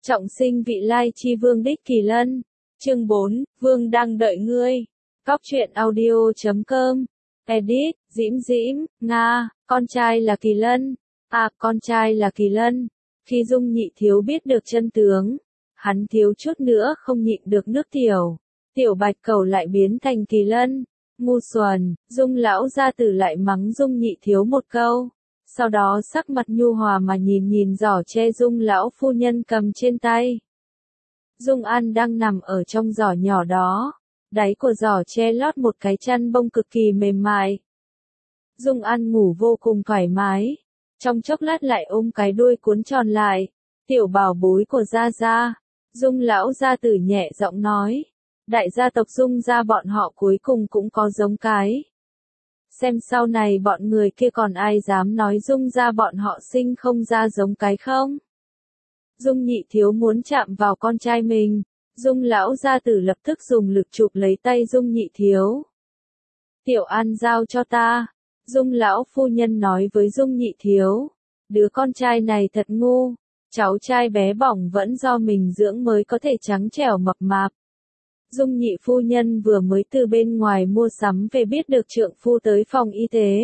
Trọng sinh vị lai chi vương đích Kỳ Lân. Chương 4, Vương đang đợi ngươi. Cóc truyện audio.com. Edit, Dĩm Dĩm, Nga, con trai là Kỳ Lân. À, con trai là Kỳ Lân. Khi Dung Nhị Thiếu biết được chân tướng, hắn thiếu chút nữa không nhịn được nước tiểu. Tiểu Bạch Cẩu lại biến thành Kỳ Lân. Ngu xuẩn, Dung lão gia tử lại mắng Dung Nhị Thiếu một câu. Sau đó sắc mặt nhu hòa mà nhìn giỏ tre Dung lão phu nhân cầm trên tay. Dung An đang nằm ở trong giỏ nhỏ đó. Đáy của giỏ tre lót một cái chăn bông cực kỳ mềm mại. Dung An ngủ vô cùng thoải mái. Trong chốc lát lại ôm cái đuôi cuốn tròn lại. Tiểu bảo bối của Gia Gia. Dung lão gia tử nhẹ giọng nói. Đại gia tộc Dung gia bọn họ cuối cùng cũng có giống cái. Xem sau này bọn người kia còn ai dám nói Dung gia bọn họ sinh không ra giống cái không? Dung Nhị Thiếu muốn chạm vào con trai mình. Dung lão gia tử lập tức dùng lực chụp lấy tay Dung Nhị Thiếu. Tiểu An giao cho ta. Dung lão phu nhân nói với Dung Nhị Thiếu. Đứa con trai này thật ngu. Cháu trai bé bỏng vẫn do mình dưỡng mới có thể trắng trẻo mập mạp. Dung Nhị phu nhân vừa mới từ bên ngoài mua sắm về biết được trượng phu tới phòng y tế.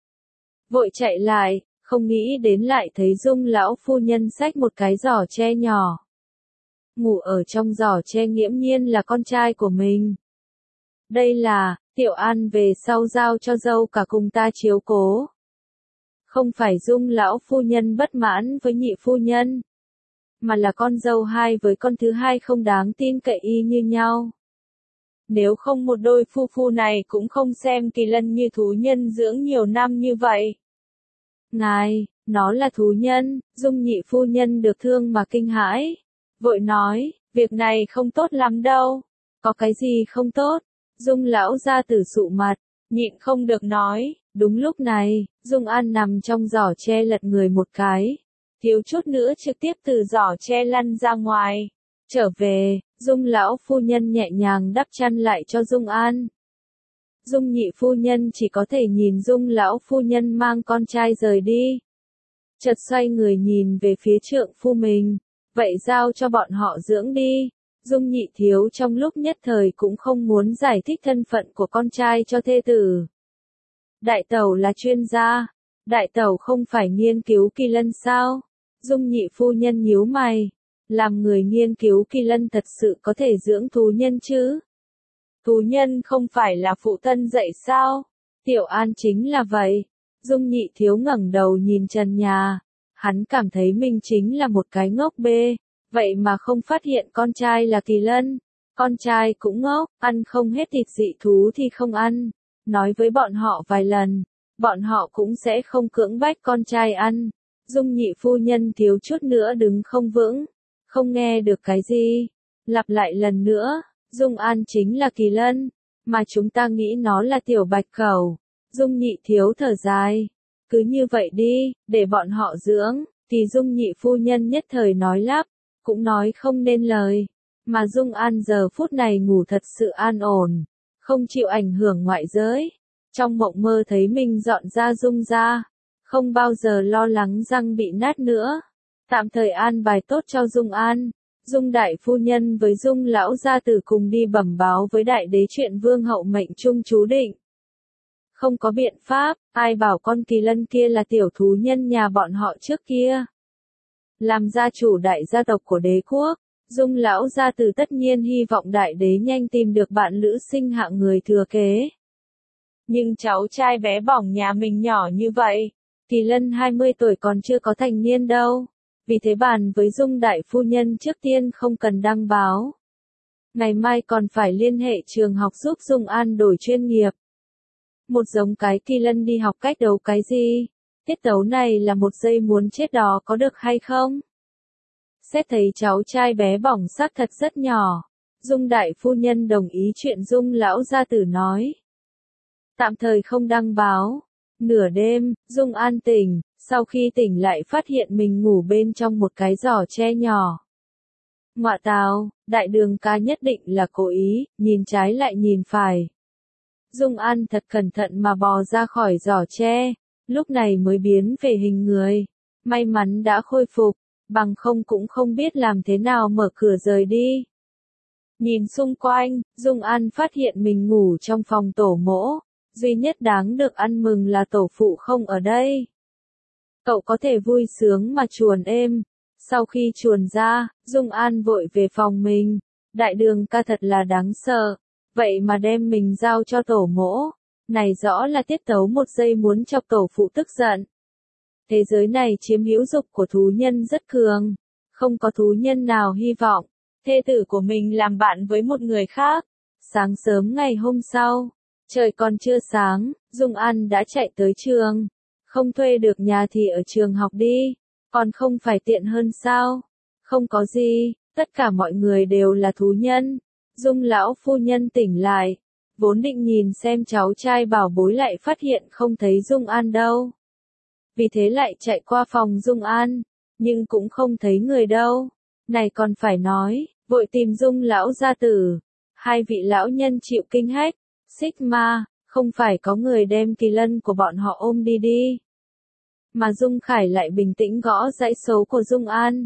Vội chạy lại, không nghĩ đến lại thấy Dung lão phu nhân xách một cái giỏ tre nhỏ. Ngủ ở trong giỏ tre nghiễm nhiên là con trai của mình. Đây là, Tiểu An về sau giao cho dâu cả cùng ta chiếu cố. Không phải Dung lão phu nhân bất mãn với nhị phu nhân, mà là con dâu hai với con thứ hai không đáng tin cậy y như nhau. Nếu không một đôi phu phu này cũng không xem Kỳ Lân như thú nhân dưỡng nhiều năm như vậy. Ngài, nó là thú nhân. Dung Nhị phu nhân được thương mà kinh hãi. Vội nói, việc này không tốt lắm đâu. Có cái gì không tốt? Dung lão gia tử sụ mặt, nhịn không được nói. Đúng lúc này, Dung An nằm trong giỏ tre lật người một cái. Thiếu chút nữa trực tiếp từ giỏ tre lăn ra ngoài. Trở về, Dung lão phu nhân nhẹ nhàng đắp chăn lại cho Dung An. Dung Nhị phu nhân chỉ có thể nhìn Dung lão phu nhân mang con trai rời đi. Chợt xoay người nhìn về phía trượng phu mình. Vậy giao cho bọn họ dưỡng đi. Dung Nhị Thiếu trong lúc nhất thời cũng không muốn giải thích thân phận của con trai cho thê tử. Đại tẩu là chuyên gia. Đại tẩu không phải nghiên cứu Kỳ Lân sao? Dung Nhị phu nhân nhíu mày. Làm người nghiên cứu Kỳ Lân thật sự có thể dưỡng thú nhân chứ? Thú nhân không phải là phụ thân dạy sao? Tiểu An chính là vậy. Dung Nhị Thiếu ngẩng đầu nhìn trần nhà. Hắn cảm thấy mình chính là một cái ngốc bê. Vậy mà không phát hiện con trai là Kỳ Lân. Con trai cũng ngốc, ăn không hết thịt dị thú thì không ăn. Nói với bọn họ vài lần, bọn họ cũng sẽ không cưỡng bách con trai ăn. Dung Nhị phu nhân thiếu chút nữa đứng không vững. Không nghe được cái gì. Lặp lại lần nữa, Dung An chính là Kỳ Lân, mà chúng ta nghĩ nó là Tiểu Bạch Cẩu. Dung Nhị Thiếu thở dài. Cứ như vậy đi, để bọn họ dưỡng. Thì Dung Nhị phu nhân nhất thời nói lắp, cũng nói không nên lời. Mà Dung An giờ phút này ngủ thật sự an ổn, không chịu ảnh hưởng ngoại giới. Trong mộng mơ thấy mình dọn ra Dung gia, không bao giờ lo lắng răng bị nát nữa. Tạm thời an bài tốt cho Dung An. Dung đại phu nhân với Dung lão gia tử cùng đi bẩm báo với đại đế chuyện vương hậu mệnh trung chú định. Không có biện pháp, ai bảo con Kỳ Lân kia là tiểu thú nhân nhà bọn họ trước kia. Làm gia chủ đại gia tộc của đế quốc, Dung lão gia tử tất nhiên hy vọng đại đế nhanh tìm được bạn lữ sinh hạng người thừa kế. Nhưng cháu trai bé bỏng nhà mình nhỏ như vậy, Kỳ Lân 20 tuổi còn chưa có thành niên đâu. Vì thế bàn với Dung đại phu nhân trước tiên không cần đăng báo. Ngày mai còn phải liên hệ trường học giúp Dung An đổi chuyên nghiệp. Một giống cái Kỳ Lân đi học cách đấu cái gì? Tiết tấu này là một giây muốn chết đó có được hay không? Xét thấy cháu trai bé bỏng xác thật rất nhỏ. Dung đại phu nhân đồng ý chuyện Dung lão gia tử nói. Tạm thời không đăng báo. Nửa đêm, Dung An tỉnh. Sau khi tỉnh lại phát hiện mình ngủ bên trong một cái giỏ tre nhỏ. Ngọa tào, đại đường ca nhất định là cố ý, nhìn trái lại nhìn phải. Dung An thật cẩn thận mà bò ra khỏi giỏ tre, lúc này mới biến về hình người. May mắn đã khôi phục, bằng không cũng không biết làm thế nào mở cửa rời đi. Nhìn xung quanh, Dung An phát hiện mình ngủ trong phòng tổ mỗ, duy nhất đáng được ăn mừng là tổ phụ không ở đây. Cậu có thể vui sướng mà chuồn êm. Sau khi chuồn ra, Dung An vội về phòng mình. Đại đường ca thật là đáng sợ. Vậy mà đem mình giao cho tổ mỗ. Này rõ là tiết tấu một giây muốn chọc tổ phụ tức giận. Thế giới này chiếm hữu dục của thú nhân rất cường. Không có thú nhân nào hy vọng thê tử của mình làm bạn với một người khác. Sáng sớm ngày hôm sau, trời còn chưa sáng, Dung An đã chạy tới trường. Không thuê được nhà thì ở trường học đi, còn không phải tiện hơn sao? Không có gì, tất cả mọi người đều là thú nhân. Dung lão phu nhân tỉnh lại, vốn định nhìn xem cháu trai bảo bối lại phát hiện không thấy Dung An đâu. Vì thế lại chạy qua phòng Dung An, nhưng cũng không thấy người đâu. Này còn phải nói, vội tìm Dung lão gia tử. Hai vị lão nhân chịu kinh hách, Sigma, không phải có người đem kỳ lân của bọn họ ôm đi đi. Mà Dung Khải lại bình tĩnh gõ dãy số của Dung An.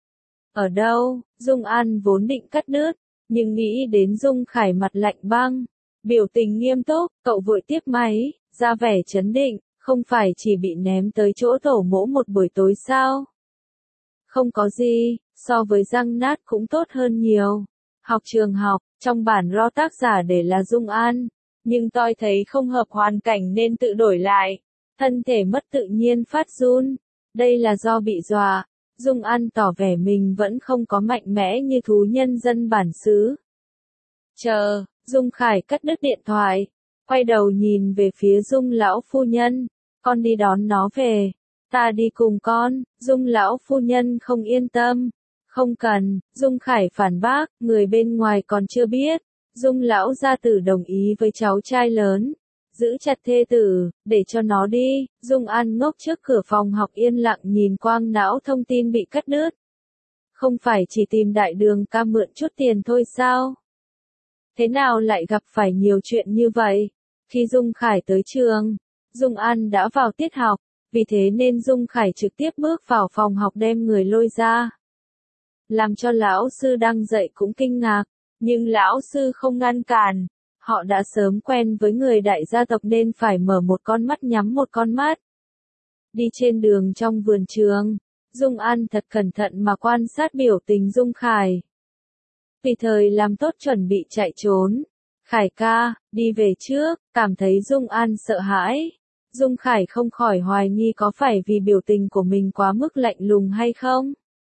Ở đâu? Dung An vốn định cắt đứt, nhưng nghĩ đến Dung Khải mặt lạnh băng, biểu tình nghiêm túc, cậu vội tiếp máy, ra vẻ trấn định, không phải chỉ bị ném tới chỗ tổ mỗ một buổi tối sao? Không có gì, so với răng nát cũng tốt hơn nhiều. Học trường học, trong bản ro tác giả để là Dung An, nhưng tôi thấy không hợp hoàn cảnh nên tự đổi lại. Thân thể mất tự nhiên phát run. Đây là do bị dọa. Dung An tỏ vẻ mình vẫn không có mạnh mẽ như thú nhân dân bản xứ. Chờ, Dung Khải cắt đứt điện thoại. Quay đầu nhìn về phía Dung lão phu nhân. Con đi đón nó về. Ta đi cùng con. Dung lão phu nhân không yên tâm. Không cần, Dung Khải phản bác, người bên ngoài còn chưa biết. Dung lão gia tử đồng ý với cháu trai lớn. Giữ chặt thê tử, để cho nó đi. Dung An ngốc trước cửa phòng học yên lặng nhìn quang não thông tin bị cắt đứt. Không phải chỉ tìm đại đường ca mượn chút tiền thôi sao? Thế nào lại gặp phải nhiều chuyện như vậy? Khi Dung Khải tới trường, Dung An đã vào tiết học, vì thế nên Dung Khải trực tiếp bước vào phòng học đem người lôi ra. Làm cho lão sư đang dạy cũng kinh ngạc, nhưng lão sư không ngăn cản. Họ đã sớm quen với người đại gia tộc nên phải mở một con mắt nhắm một con mắt. Đi trên đường trong vườn trường, Dung An thật cẩn thận mà quan sát biểu tình Dung Khải. Vì thời làm tốt chuẩn bị chạy trốn. Khải ca, đi về trước, cảm thấy Dung An sợ hãi. Dung Khải không khỏi hoài nghi có phải vì biểu tình của mình quá mức lạnh lùng hay không.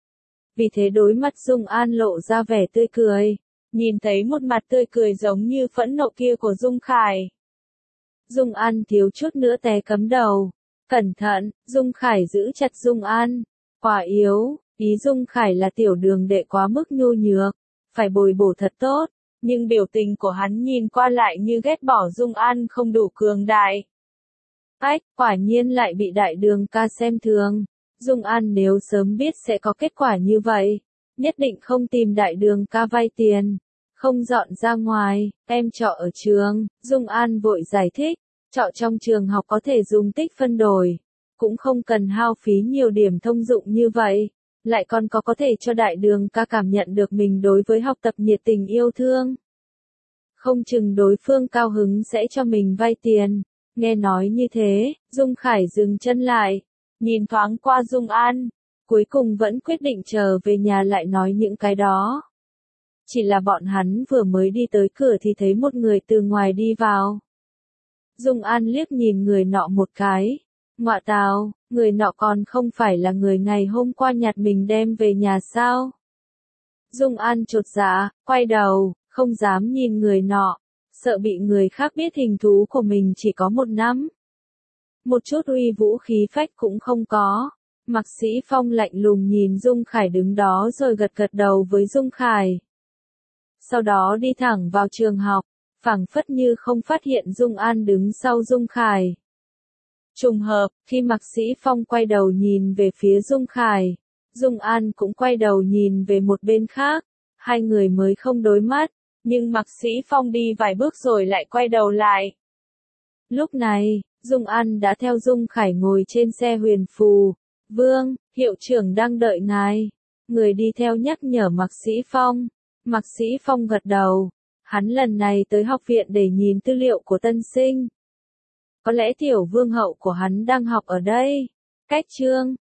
Vì thế đối mặt Dung An lộ ra vẻ tươi cười. Nhìn thấy một mặt tươi cười giống như phẫn nộ kia của Dung Khải. Dung An thiếu chút nữa té cắm đầu. Cẩn thận, Dung Khải giữ chặt Dung An. Quá yếu, ý Dung Khải là tiểu đường đệ quá mức nhu nhược. Phải bồi bổ thật tốt. Nhưng biểu tình của hắn nhìn qua lại như ghét bỏ Dung An không đủ cường đại. Ách, quả nhiên lại bị đại đường ca xem thường. Dung An nếu sớm biết sẽ có kết quả như vậy, nhất định không tìm đại đường ca vay tiền, không dọn ra ngoài, em trọ ở trường. Dung An vội giải thích, trọ trong trường học có thể dùng tích phân đổi, cũng không cần hao phí nhiều điểm thông dụng như vậy, lại còn có thể cho đại đường ca cảm nhận được mình đối với học tập nhiệt tình yêu thương. Không chừng đối phương cao hứng sẽ cho mình vay tiền. Nghe nói như thế, Dung Khải dừng chân lại, nhìn thoáng qua Dung An, cuối cùng vẫn quyết định chờ về nhà lại nói những cái đó. Chỉ là bọn hắn vừa mới đi tới cửa thì thấy một người từ ngoài đi vào. Dung An liếc nhìn người nọ một cái. Ngọa tào, người nọ còn không phải là người ngày hôm qua nhặt mình đem về nhà sao? Dung An chột dạ, quay đầu, không dám nhìn người nọ, sợ bị người khác biết hình thú của mình chỉ có một nắm. Một chút uy vũ khí phách cũng không có. Mạc Sĩ Phong lạnh lùng nhìn Dung Khải đứng đó rồi gật gật đầu với Dung Khải. Sau đó đi thẳng vào trường học, phảng phất như không phát hiện Dung An đứng sau Dung Khải. Trùng hợp, khi Mạc Sĩ Phong quay đầu nhìn về phía Dung Khải, Dung An cũng quay đầu nhìn về một bên khác, hai người mới không đối mắt, nhưng Mạc Sĩ Phong đi vài bước rồi lại quay đầu lại. Lúc này, Dung An đã theo Dung Khải ngồi trên xe huyền phù, Vương, hiệu trưởng đang đợi ngài. Người đi theo nhắc nhở Mạc Sĩ Phong. Mạc Sĩ Phong gật đầu. Hắn lần này tới học viện để nhìn tư liệu của tân sinh. Có lẽ tiểu vương hậu của hắn đang học ở đây. Cách chương